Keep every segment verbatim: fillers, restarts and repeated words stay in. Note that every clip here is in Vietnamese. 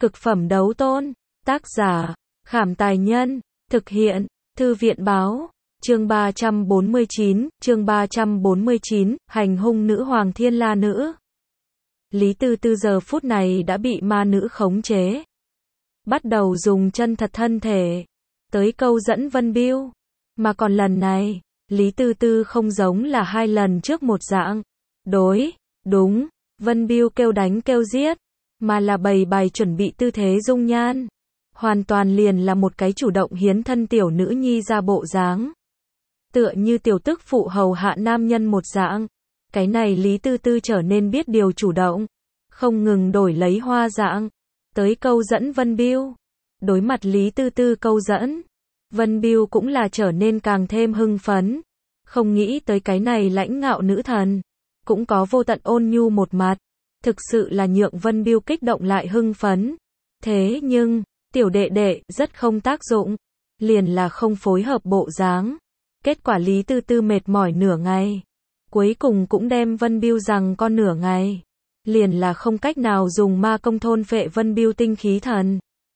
Cực phẩm đấu tôn. Tác giả, Khảm Tài Nhân. Thực hiện, Thư viện Báo. Chương ba trăm bốn mươi chín, chương ba trăm bốn mươi chín, hành hung nữ hoàng Thiên La Nữ. Lý Tư Tư giờ phút này đã bị ma nữ khống chế. Bắt đầu dùng chân thật thân thể, tới câu dẫn Vân Biêu. Mà còn lần này, Lý Tư Tư không giống là hai lần trước một dạng. Đối, đúng, Vân Biêu kêu đánh kêu giết, mà là bày bày chuẩn bị tư thế dung nhan. Hoàn toàn liền là một cái chủ động hiến thân tiểu nữ nhi ra bộ dáng. Tựa như tiểu tức phụ hầu hạ nam nhân một dạng. Cái này Lý Tư Tư trở nên biết điều chủ động, không ngừng đổi lấy hoa dạng, tới câu dẫn Vân Biêu. Đối mặt Lý Tư Tư câu dẫn, Vân Biêu cũng là trở nên càng thêm hưng phấn. Không nghĩ tới cái này lãnh ngạo nữ thần, cũng có vô tận ôn nhu một mặt. Thực sự là nhượng Vân Biêu kích động lại hưng phấn. Thế nhưng, tiểu đệ đệ rất không tác dụng, liền là không phối hợp bộ dáng. Kết quả Lý Tư Tư mệt mỏi nửa ngày, cuối cùng cũng đem Vân Biêu rằng con nửa ngày, liền là không cách nào dùng ma công thôn phệ Vân Biêu tinh khí thần.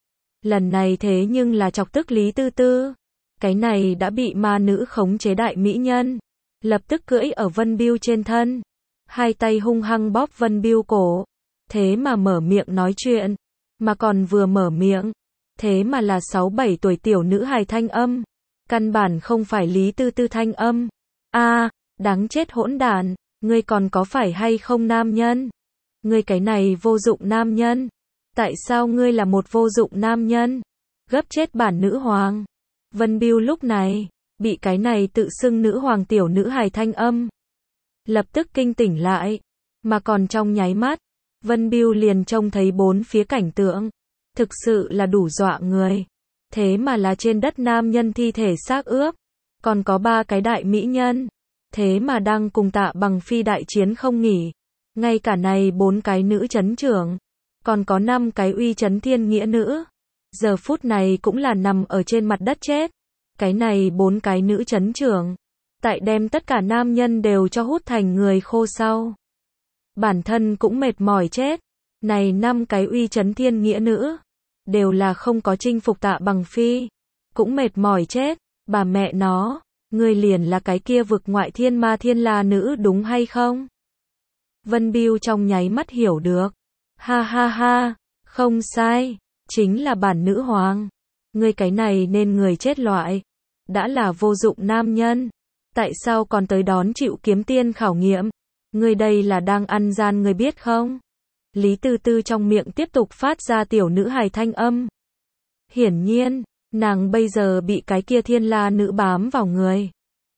Lần này thế nhưng là chọc tức Lý Tư Tư. Cái này đã bị ma nữ khống chế đại mỹ nhân, lập tức cưỡi ở Vân Biêu trên thân, hai tay hung hăng bóp Vân Biêu cổ. Thế mà mở miệng nói chuyện, mà còn vừa mở miệng, thế mà là sáu bảy tuổi tiểu nữ hài thanh âm. Căn bản không phải Lý Tư Tư thanh âm. A, à, đáng chết hỗn đản, ngươi còn có phải hay không nam nhân? Ngươi cái này vô dụng nam nhân. Tại sao ngươi là một vô dụng nam nhân? Gấp chết bản nữ hoàng. Vân Biêu lúc này, bị cái này tự xưng nữ hoàng tiểu nữ hài thanh âm. Lập tức kinh tỉnh lại. Mà còn trong nháy mắt, Vân Biêu liền trông thấy bốn phía cảnh tượng. Thực sự là đủ dọa người. Thế mà là trên đất nam nhân thi thể xác ướp. Còn có ba cái đại mỹ nhân. Thế mà đang cùng Tạ Bằng Phi đại chiến không nghỉ. Ngay cả này bốn cái nữ chấn trưởng. Còn có năm cái uy chấn thiên nghĩa nữ. Giờ phút này cũng là nằm ở trên mặt đất chết. Cái này bốn cái nữ chấn trưởng. Tại đem tất cả nam nhân đều cho hút thành người khô sau. Bản thân cũng mệt mỏi chết. Này năm cái uy chấn thiên nghĩa nữ. Đều là không có chinh phục Tạ Bằng Phi. Cũng mệt mỏi chết. Bà mẹ nó, ngươi liền là cái kia vực ngoại thiên ma Thiên La Nữ đúng hay không? Vân Biêu trong nháy mắt hiểu được. Ha ha ha, không sai, chính là bản nữ hoàng. Ngươi cái này nên người chết loại. Đã là vô dụng nam nhân. Tại sao còn tới đón chịu kiếm tiên khảo nghiệm? Ngươi đây là đang ăn gian ngươi biết không? Lý Tư Tư trong miệng tiếp tục phát ra tiểu nữ hài thanh âm. Hiển nhiên, nàng bây giờ bị cái kia Thiên La Nữ bám vào người.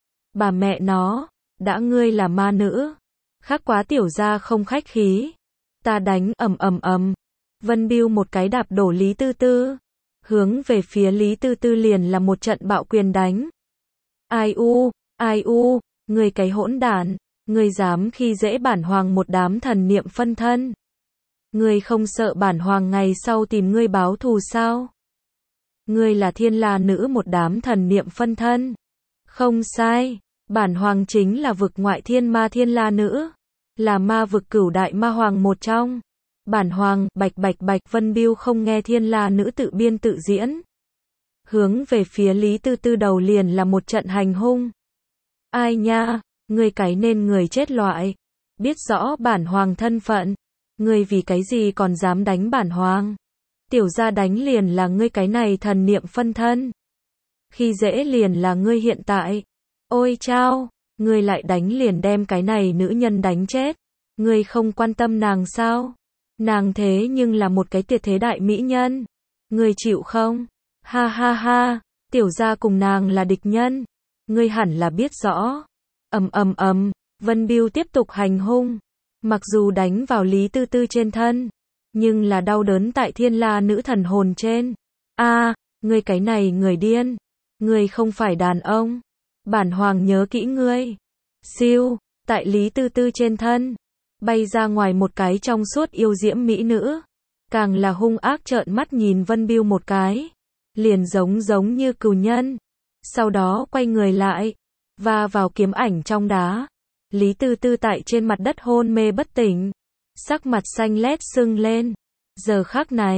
Bà mẹ nó, đã ngươi là ma nữ. Khác quá tiểu gia không khách khí. Ta đánh ầm ầm ầm. Vân Biêu một cái đạp đổ Lý Tư Tư. Hướng về phía Lý Tư Tư liền là một trận bạo quyền đánh. Ai u, ai u, ngươi cái hỗn đản, ngươi dám khi dễ bản hoàng một đám thần niệm phân thân. Ngươi không sợ bản hoàng ngày sau tìm ngươi báo thù sao? Ngươi là Thiên La Nữ một đám thần niệm phân thân. Không sai, bản hoàng chính là vực ngoại thiên ma Thiên La Nữ. Là ma vực cửu đại ma hoàng một trong. Bản hoàng, bạch bạch bạch Vân Biêu không nghe Thiên La Nữ tự biên tự diễn. Hướng về phía Lý Tư Tư đầu liền là một trận hành hung. Ai nha, ngươi cái nên người chết loại. Biết rõ bản hoàng thân phận. Ngươi vì cái gì còn dám đánh bản hoàng? Tiểu gia đánh liền là ngươi cái này thần niệm phân thân. Khi dễ liền là ngươi hiện tại. Ôi chao, ngươi lại đánh liền đem cái này nữ nhân đánh chết. Ngươi không quan tâm nàng sao? Nàng thế nhưng là một cái tuyệt thế đại mỹ nhân. Ngươi chịu không? Ha ha ha, tiểu gia cùng nàng là địch nhân. Ngươi hẳn là biết rõ. Ầm ầm ầm, Vân Biêu tiếp tục hành hung. Mặc dù đánh vào Lý Tư Tư trên thân, nhưng là đau đớn tại Thiên La Nữ thần hồn trên. A, à, ngươi cái này người điên. Ngươi không phải đàn ông. Bản hoàng nhớ kỹ ngươi. Siêu, tại Lý Tư Tư trên thân, bay ra ngoài một cái trong suốt yêu diễm mỹ nữ. Càng là hung ác trợn mắt nhìn Vân Biêu một cái. Liền giống giống như cừu nhân. Sau đó quay người lại, và vào kiếm ảnh trong đá. Lý Tư Tư tại trên mặt đất hôn mê bất tỉnh. Sắc mặt xanh lét sưng lên. Giờ khắc này,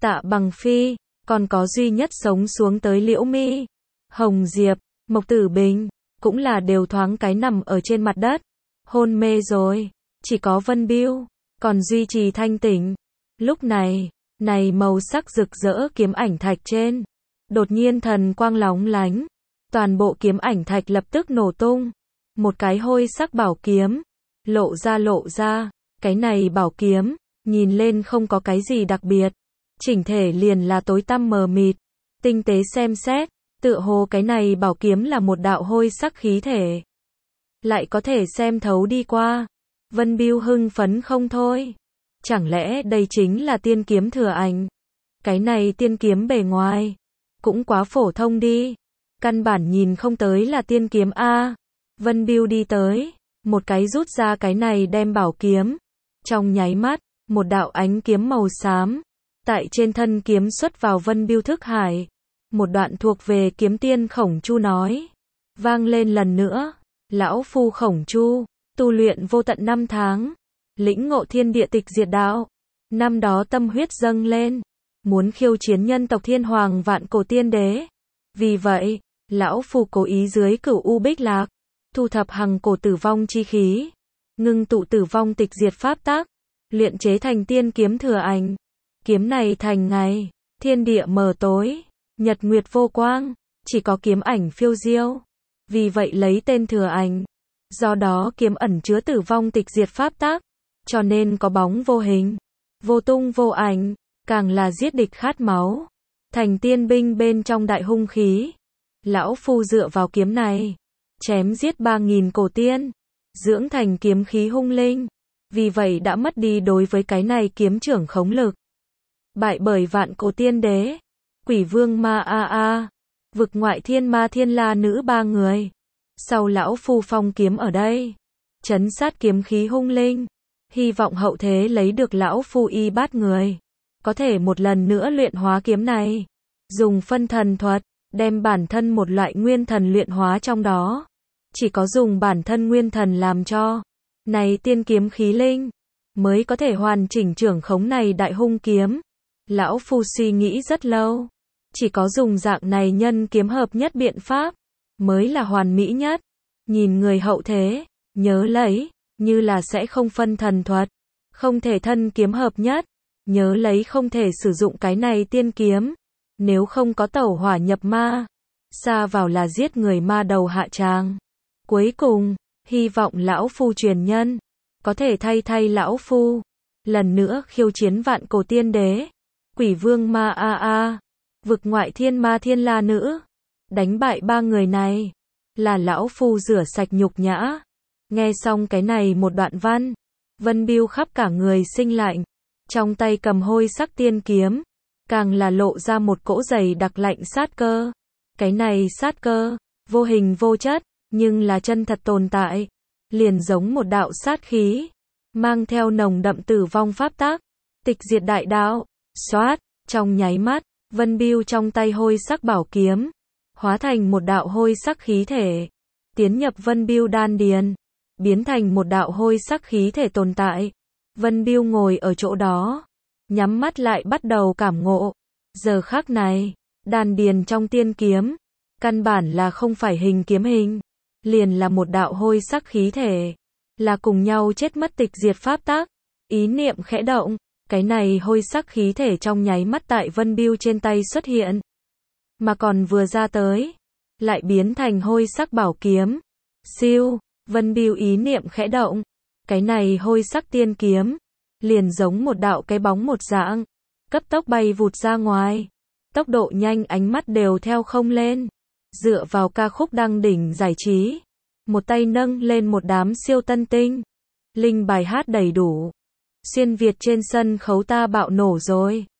Tạ Bằng Phi, còn có duy nhất sống xuống tới Liễu Mi, Hồng Diệp, Mộc Tử Bình, cũng là đều thoáng cái nằm ở trên mặt đất, hôn mê rồi, chỉ có Vân Bưu, còn duy trì thanh tỉnh. Lúc này, này màu sắc rực rỡ kiếm ảnh thạch trên, đột nhiên thần quang lóng lánh, toàn bộ kiếm ảnh thạch lập tức nổ tung, một cái hôi sắc bảo kiếm, lộ ra lộ ra, cái này bảo kiếm, nhìn lên không có cái gì đặc biệt, chỉnh thể liền là tối tăm mờ mịt, tinh tế xem xét, tựa hồ cái này bảo kiếm là một đạo hôi sắc khí thể, lại có thể xem thấu đi qua. Vân Bưu hưng phấn không thôi, chẳng lẽ đây chính là tiên kiếm thừa ảnh? Cái này tiên kiếm bề ngoài, cũng quá phổ thông đi, căn bản nhìn không tới là tiên kiếm a. Vân Bưu đi tới, một cái rút ra cái này đem bảo kiếm, trong nháy mắt, một đạo ánh kiếm màu xám, tại trên thân kiếm xuất vào Vân Bưu thức hải, một đoạn thuộc về kiếm tiên Khổng Chu nói, vang lên lần nữa, lão phu Khổng Chu, tu luyện vô tận năm tháng, lĩnh ngộ thiên địa tịch diệt đạo, năm đó tâm huyết dâng lên, muốn khiêu chiến nhân tộc thiên hoàng vạn cổ tiên đế, vì vậy, lão phu cố ý dưới cửu u bích lạc, thu thập hằng cổ tử vong chi khí, ngưng tụ tử vong tịch diệt pháp tác, luyện chế thành tiên kiếm thừa ảnh. Kiếm này thành ngày, thiên địa mờ tối, nhật nguyệt vô quang, chỉ có kiếm ảnh phiêu diêu. Vì vậy lấy tên thừa ảnh, do đó kiếm ẩn chứa tử vong tịch diệt pháp tác, cho nên có bóng vô hình, vô tung vô ảnh, càng là giết địch khát máu, thành tiên binh bên trong đại hung khí. Lão phu dựa vào kiếm này, chém giết ba nghìn cổ tiên, dưỡng thành kiếm khí hung linh, vì vậy đã mất đi đối với cái này kiếm trưởng khống lực. Bại bởi vạn cổ tiên đế, quỷ vương ma a a, vực ngoại thiên ma thiên la nữ ba người. Sau lão phu phong kiếm ở đây, chấn sát kiếm khí hung linh, hy vọng hậu thế lấy được lão phu y bát người, có thể một lần nữa luyện hóa kiếm này, dùng phân thần thuật, đem bản thân một loại nguyên thần luyện hóa trong đó. Chỉ có dùng bản thân nguyên thần làm cho này tiên kiếm khí linh, mới có thể hoàn chỉnh trưởng khống này đại hung kiếm. Lão phu suy nghĩ rất lâu, chỉ có dùng dạng này nhân kiếm hợp nhất biện pháp, mới là hoàn mỹ nhất. Nhìn người hậu thế, nhớ lấy, như là sẽ không phân thần thuật, không thể thân kiếm hợp nhất, nhớ lấy không thể sử dụng cái này tiên kiếm, nếu không có tẩu hỏa nhập ma, xa vào là giết người ma đầu hạ tràng. Cuối cùng, hy vọng lão phu truyền nhân, có thể thay thay lão phu, lần nữa khiêu chiến vạn cổ tiên đế, quỷ vương ma a a, vực ngoại thiên ma thiên la nữ, đánh bại ba người này, là lão phu rửa sạch nhục nhã. Nghe xong cái này một đoạn văn, Vân Bưu khắp cả người sinh lạnh, trong tay cầm hôi sắc tiên kiếm, càng là lộ ra một cỗ dày đặc lạnh sát cơ. Cái này sát cơ, vô hình vô chất, nhưng là chân thật tồn tại, liền giống một đạo sát khí, mang theo nồng đậm tử vong pháp tác, tịch diệt đại đạo. Xoát, trong nháy mắt, Vân Bưu trong tay hôi sắc bảo kiếm, hóa thành một đạo hôi sắc khí thể, tiến nhập Vân Bưu đan điền, biến thành một đạo hôi sắc khí thể tồn tại. Vân Bưu ngồi ở chỗ đó, nhắm mắt lại bắt đầu cảm ngộ. Giờ khắc này, đan điền trong tiên kiếm, căn bản là không phải hình kiếm hình, liền là một đạo hôi sắc khí thể, là cùng nhau chết mất tịch diệt pháp tác. Ý niệm khẽ động, cái này hôi sắc khí thể trong nháy mắt tại Vân Bưu trên tay xuất hiện, mà còn vừa ra tới, lại biến thành hôi sắc bảo kiếm. Siêu, Vân Bưu ý niệm khẽ động, cái này hôi sắc tiên kiếm, liền giống một đạo cái bóng một dạng, cấp tốc bay vụt ra ngoài, tốc độ nhanh ánh mắt đều theo không lên. Dựa vào ca khúc đăng đỉnh giải trí, một tay nâng lên một đám siêu tân tinh, linh bài hát đầy đủ. Xuyên Việt trên sân khấu ta bạo nổ rồi.